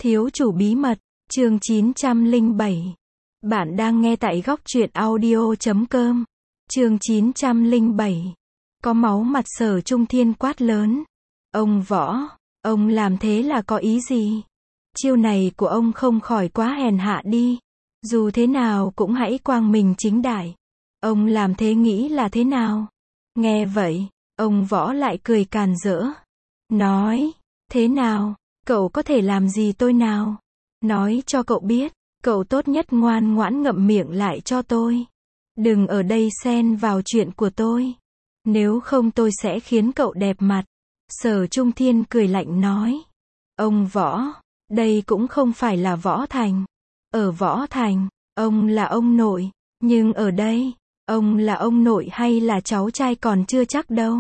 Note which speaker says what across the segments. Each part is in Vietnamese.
Speaker 1: Thiếu chủ bí mật, chương 907. Bạn đang nghe tại góc truyện audio.com. Chương 907. Có máu mặt Sở Trung Thiên quát lớn. Ông Võ, ông làm thế là có ý gì? Chiêu này của ông không khỏi quá hèn hạ đi. Dù thế nào cũng hãy quang minh chính đại. Ông làm thế nghĩ là thế nào? Nghe vậy, ông Võ lại cười càn rỡ. Nói, thế nào? Cậu có thể làm gì tôi nào? Nói cho cậu biết, cậu tốt nhất ngoan ngoãn ngậm miệng lại cho tôi. Đừng ở đây xen vào chuyện của tôi. Nếu không tôi sẽ khiến cậu đẹp mặt. Sở Trung Thiên cười lạnh nói. Ông Võ, đây cũng không phải là Võ Thành. Ở Võ Thành, ông là ông nội. Nhưng ở đây, ông là ông nội hay là cháu trai còn chưa chắc đâu.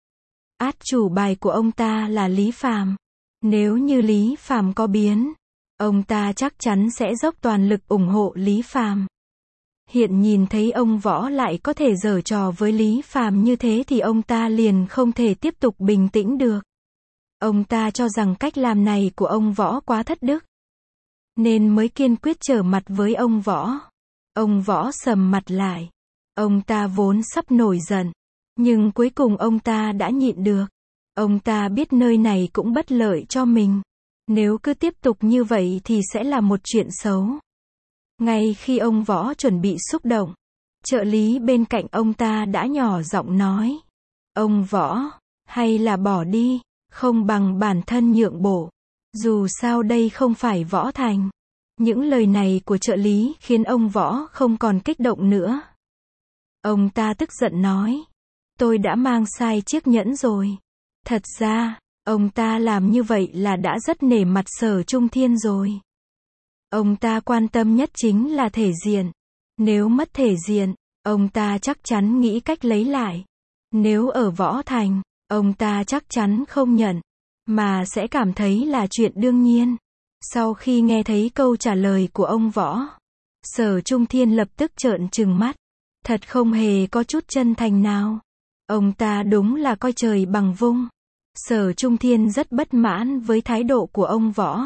Speaker 1: Át chủ bài của ông ta là Lý Phàm. Nếu như Lý Phàm có biến, ông ta chắc chắn sẽ dốc toàn lực ủng hộ Lý Phàm. Hiện nhìn thấy ông Võ lại có thể giở trò với Lý Phàm như thế thì ông ta liền không thể tiếp tục bình tĩnh được. Ông ta cho rằng cách làm này của ông Võ quá thất đức, nên mới kiên quyết trở mặt với ông Võ. Ông Võ sầm mặt lại. Ông ta vốn sắp nổi giận, nhưng cuối cùng ông ta đã nhịn được. Ông ta biết nơi này cũng bất lợi cho mình. Nếu cứ tiếp tục như vậy thì sẽ là một chuyện xấu. Ngay khi ông Võ chuẩn bị xúc động, trợ lý bên cạnh ông ta đã nhỏ giọng nói. Ông Võ, hay là bỏ đi, không bằng bản thân nhượng bộ. Dù sao đây không phải Võ Thành. Những lời này của trợ lý khiến ông Võ không còn kích động nữa. Ông ta tức giận nói. Tôi đã mang sai chiếc nhẫn rồi. Thật ra, ông ta làm như vậy là đã rất nể mặt Sở Trung Thiên rồi. Ông ta quan tâm nhất chính là thể diện. Nếu mất thể diện, ông ta chắc chắn nghĩ cách lấy lại. Nếu ở Võ Thành, ông ta chắc chắn không nhận, mà sẽ cảm thấy là chuyện đương nhiên. Sau khi nghe thấy câu trả lời của ông Võ, Sở Trung Thiên lập tức trợn trừng mắt. Thật không hề có chút chân thành nào. Ông ta đúng là coi trời bằng vung. Sở Trung Thiên rất bất mãn với thái độ của ông Võ.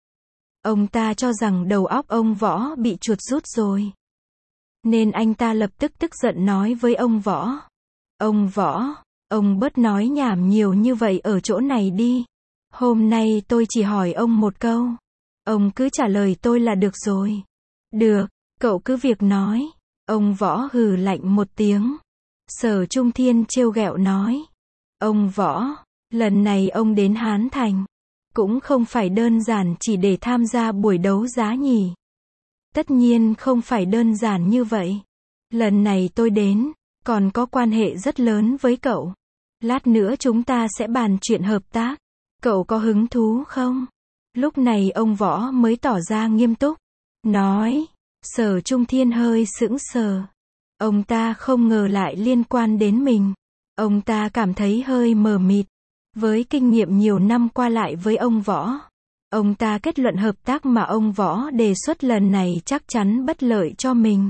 Speaker 1: Ông ta cho rằng đầu óc ông Võ bị chuột rút rồi. Nên anh ta lập tức tức giận nói với ông Võ. Ông Võ, ông bớt nói nhảm nhiều như vậy ở chỗ này đi. Hôm nay tôi chỉ hỏi ông một câu. Ông cứ trả lời tôi là được rồi. Được, cậu cứ việc nói. Ông Võ hừ lạnh một tiếng. Sở Trung Thiên trêu ghẹo nói. Ông Võ, lần này ông đến Hán Thành, cũng không phải đơn giản chỉ để tham gia buổi đấu giá nhỉ. Tất nhiên không phải đơn giản như vậy. Lần này tôi đến, còn có quan hệ rất lớn với cậu. Lát nữa chúng ta sẽ bàn chuyện hợp tác. Cậu có hứng thú không? Lúc này ông Võ mới tỏ ra nghiêm túc. Nói. Sở Trung Thiên hơi sững sờ. Ông ta không ngờ lại liên quan đến mình. Ông ta cảm thấy hơi mờ mịt. Với kinh nghiệm nhiều năm qua lại với ông Võ, ông ta kết luận hợp tác mà ông Võ đề xuất lần này chắc chắn bất lợi cho mình.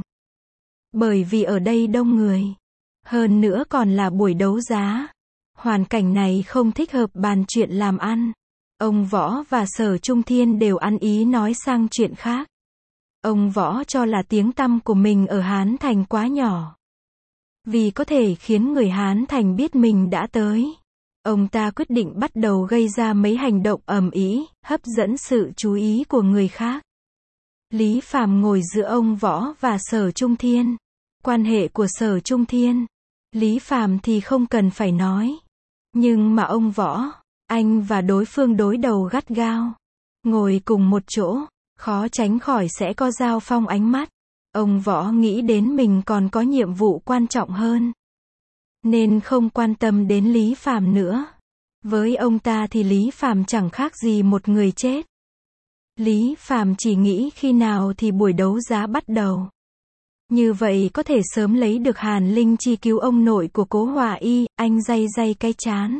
Speaker 1: Bởi vì ở đây đông người. Hơn nữa còn là buổi đấu giá. Hoàn cảnh này không thích hợp bàn chuyện làm ăn. Ông Võ và Sở Trung Thiên đều ăn ý nói sang chuyện khác. Ông Võ cho là tiếng tăm của mình ở Hán Thành quá nhỏ. Vì có thể khiến người Hán Thành biết mình đã tới. Ông ta quyết định bắt đầu gây ra mấy hành động ầm ĩ, hấp dẫn sự chú ý của người khác. Lý Phàm ngồi giữa ông Võ và Sở Trung Thiên. Quan hệ của Sở Trung Thiên, Lý Phàm thì không cần phải nói. Nhưng mà ông Võ, anh và đối phương đối đầu gắt gao. Ngồi cùng một chỗ, khó tránh khỏi sẽ có giao phong ánh mắt. Ông Võ nghĩ đến mình còn có nhiệm vụ quan trọng hơn, nên không quan tâm đến Lý Phàm nữa. Với ông ta thì Lý Phàm chẳng khác gì một người chết. Lý Phàm chỉ nghĩ khi nào thì buổi đấu giá bắt đầu. Như vậy có thể sớm lấy được Hàn Linh Chi cứu ông nội của Cố Hòa Y, anh day day cái chán.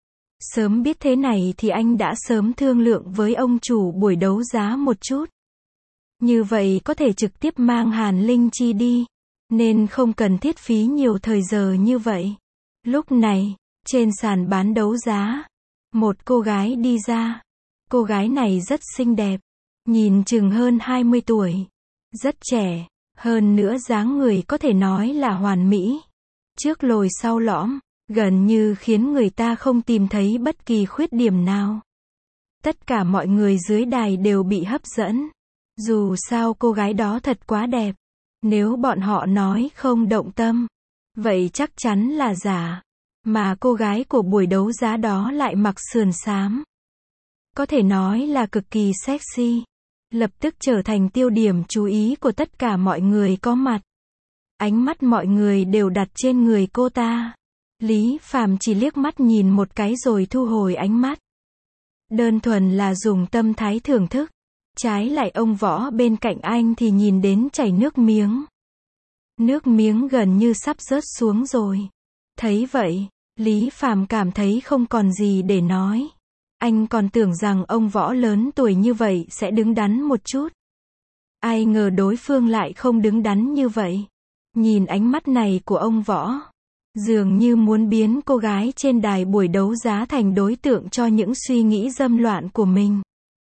Speaker 1: Sớm biết thế này thì anh đã sớm thương lượng với ông chủ buổi đấu giá một chút. Như vậy có thể trực tiếp mang Hàn Linh Chi đi, nên không cần thiết phí nhiều thời giờ như vậy. Lúc này, trên sàn bán đấu giá, một cô gái đi ra. Cô gái này rất xinh đẹp, nhìn chừng hơn 20 tuổi. Rất trẻ, hơn nữa dáng người có thể nói là hoàn mỹ. Trước lồi sau lõm, gần như khiến người ta không tìm thấy bất kỳ khuyết điểm nào. Tất cả mọi người dưới đài đều bị hấp dẫn. Dù sao cô gái đó thật quá đẹp. Nếu bọn họ nói không động tâm, vậy chắc chắn là giả. Mà cô gái của buổi đấu giá đó lại mặc sườn xám. Có thể nói là cực kỳ sexy. Lập tức trở thành tiêu điểm chú ý của tất cả mọi người có mặt. Ánh mắt mọi người đều đặt trên người cô ta. Lý Phàm chỉ liếc mắt nhìn một cái rồi thu hồi ánh mắt. Đơn thuần là dùng tâm thái thưởng thức. Trái lại ông Võ bên cạnh anh thì nhìn đến chảy nước miếng. Nước miếng gần như sắp rớt xuống rồi. Thấy vậy, Lý Phàm cảm thấy không còn gì để nói. Anh còn tưởng rằng ông Võ lớn tuổi như vậy sẽ đứng đắn một chút. Ai ngờ đối phương lại không đứng đắn như vậy. Nhìn ánh mắt này của ông Võ, dường như muốn biến cô gái trên đài buổi đấu giá thành đối tượng cho những suy nghĩ dâm loạn của mình.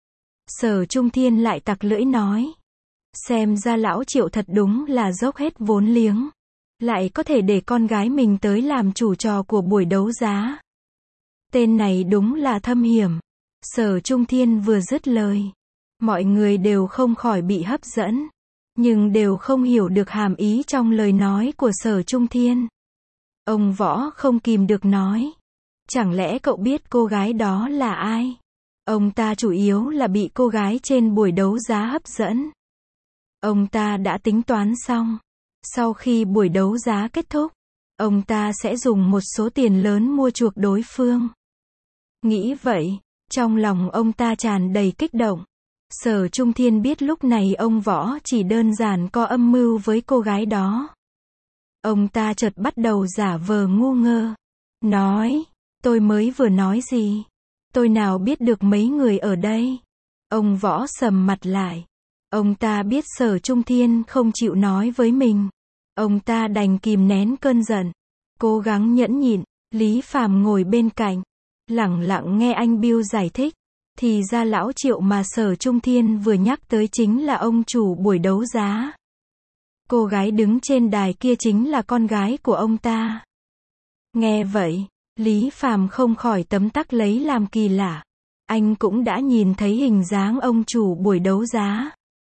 Speaker 1: Sở Trung Thiên lại tặc lưỡi nói. Xem ra lão Triệu thật đúng là dốc hết vốn liếng. Lại có thể để con gái mình tới làm chủ trò của buổi đấu giá. Tên này đúng là thâm hiểm. Sở Trung Thiên vừa dứt lời. Mọi người đều không khỏi bị hấp dẫn. Nhưng đều không hiểu được hàm ý trong lời nói của Sở Trung Thiên. Ông Võ không kìm được nói. Chẳng lẽ cậu biết cô gái đó là ai? Ông ta chủ yếu là bị cô gái trên buổi đấu giá hấp dẫn. Ông ta đã tính toán xong. Sau khi buổi đấu giá kết thúc, ông ta sẽ dùng một số tiền lớn mua chuộc đối phương. Nghĩ vậy, trong lòng ông ta tràn đầy kích động. Sở Trung Thiên biết lúc này ông Võ chỉ đơn giản có âm mưu với cô gái đó. Ông ta chợt bắt đầu giả vờ ngu ngơ. Nói, tôi mới vừa nói gì? Tôi nào biết được mấy người ở đây? Ông Võ sầm mặt lại. Ông ta biết Sở Trung Thiên không chịu nói với mình. Ông ta đành kìm nén cơn giận. Cố gắng nhẫn nhịn. Lý Phàm ngồi bên cạnh. Lẳng lặng nghe anh Bill giải thích. Thì ra lão Triệu mà Sở Trung Thiên vừa nhắc tới chính là ông chủ buổi đấu giá. Cô gái đứng trên đài kia chính là con gái của ông ta. Nghe vậy, Lý Phàm không khỏi tấm tắc lấy làm kỳ lạ. Anh cũng đã nhìn thấy hình dáng ông chủ buổi đấu giá.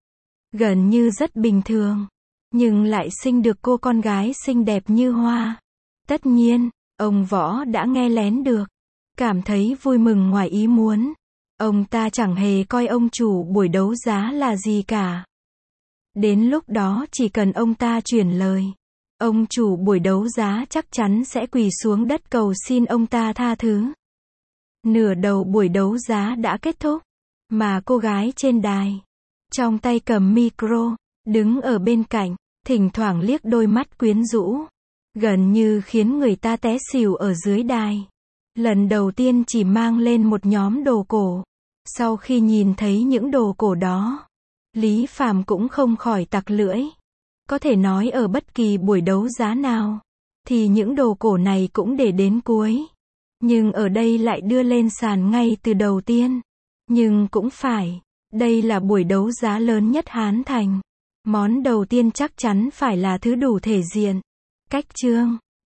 Speaker 1: Gần như rất bình thường. Nhưng lại sinh được cô con gái xinh đẹp như hoa. Tất nhiên, ông Võ đã nghe lén được. Cảm thấy vui mừng ngoài ý muốn. Ông ta chẳng hề coi ông chủ buổi đấu giá là gì cả. Đến lúc đó chỉ cần ông ta truyền lời, ông chủ buổi đấu giá chắc chắn sẽ quỳ xuống đất cầu xin ông ta tha thứ. Nửa đầu buổi đấu giá đã kết thúc, mà cô gái trên đài, trong tay cầm micro, đứng ở bên cạnh, thỉnh thoảng liếc đôi mắt quyến rũ, gần như khiến người ta té xỉu ở dưới đài. Lần đầu tiên chỉ mang lên một nhóm đồ cổ. Sau khi nhìn thấy những đồ cổ đó, Lý Phàm cũng không khỏi tặc lưỡi. Có thể nói ở bất kỳ buổi đấu giá nào, thì những đồ cổ này cũng để đến cuối. Nhưng ở đây lại đưa lên sàn ngay từ đầu tiên. Nhưng cũng phải, đây là buổi đấu giá lớn nhất Hán Thành. Món đầu tiên chắc chắn phải là thứ đủ thể diện, cách trương,